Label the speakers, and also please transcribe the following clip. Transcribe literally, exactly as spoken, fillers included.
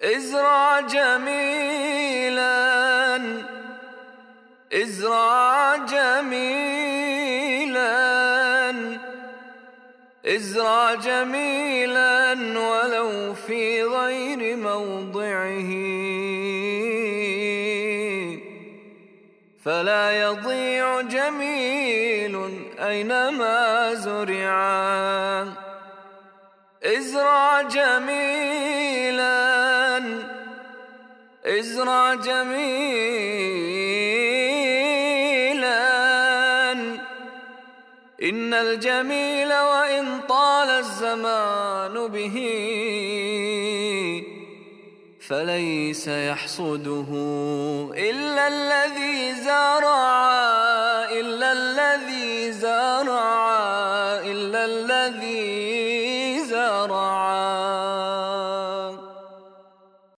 Speaker 1: ازرع جميلا ازرع جميلا ازرع جميلا ولو في غير موضعه، فلا يضيع جميل أينما زرعا. ازرع جميلا ازرع جميلا إن الجميل وإن طال الزمان به فليس يحصده إلا الذي زرع إلا الذي